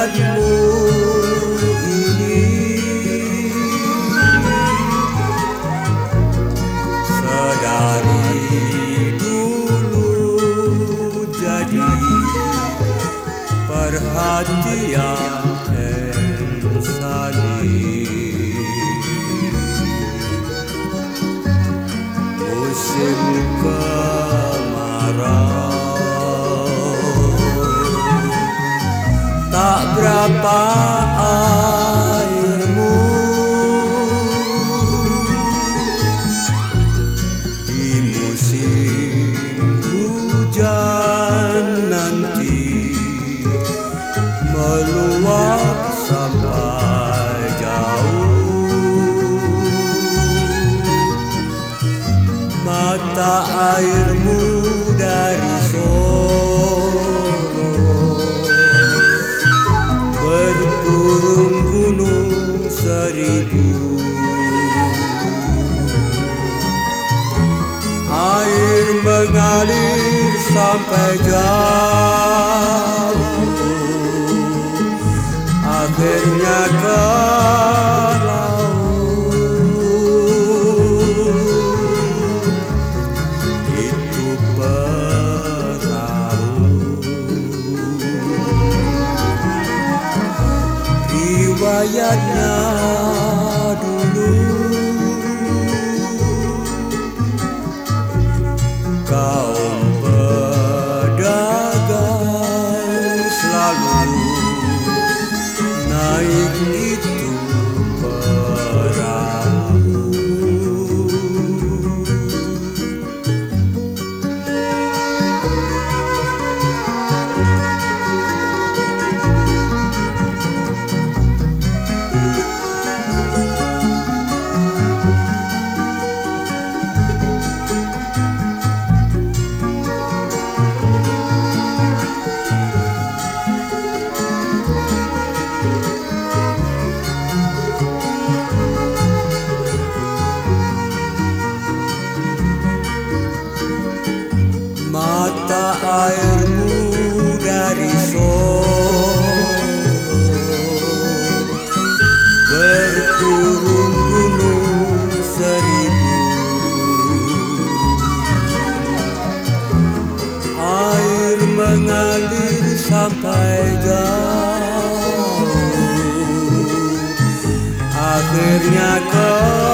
riwayatmu ini sedari dulu jadi perhatian insani. Musim kemarau tak berapa airmu, di musim hujan nanti meluap sampai jauh. Mata airmu dari Solo berturun gunung seribu. Air mengalir sampai jauh, akhirnya ke laut. Itu perahu, riwayatnya dulu. Kaum pedagang selalu naik itu perahu. Mata airmu dari Solo berturun gunung seribu. Air mengalir sampai jauh, akhirnya ke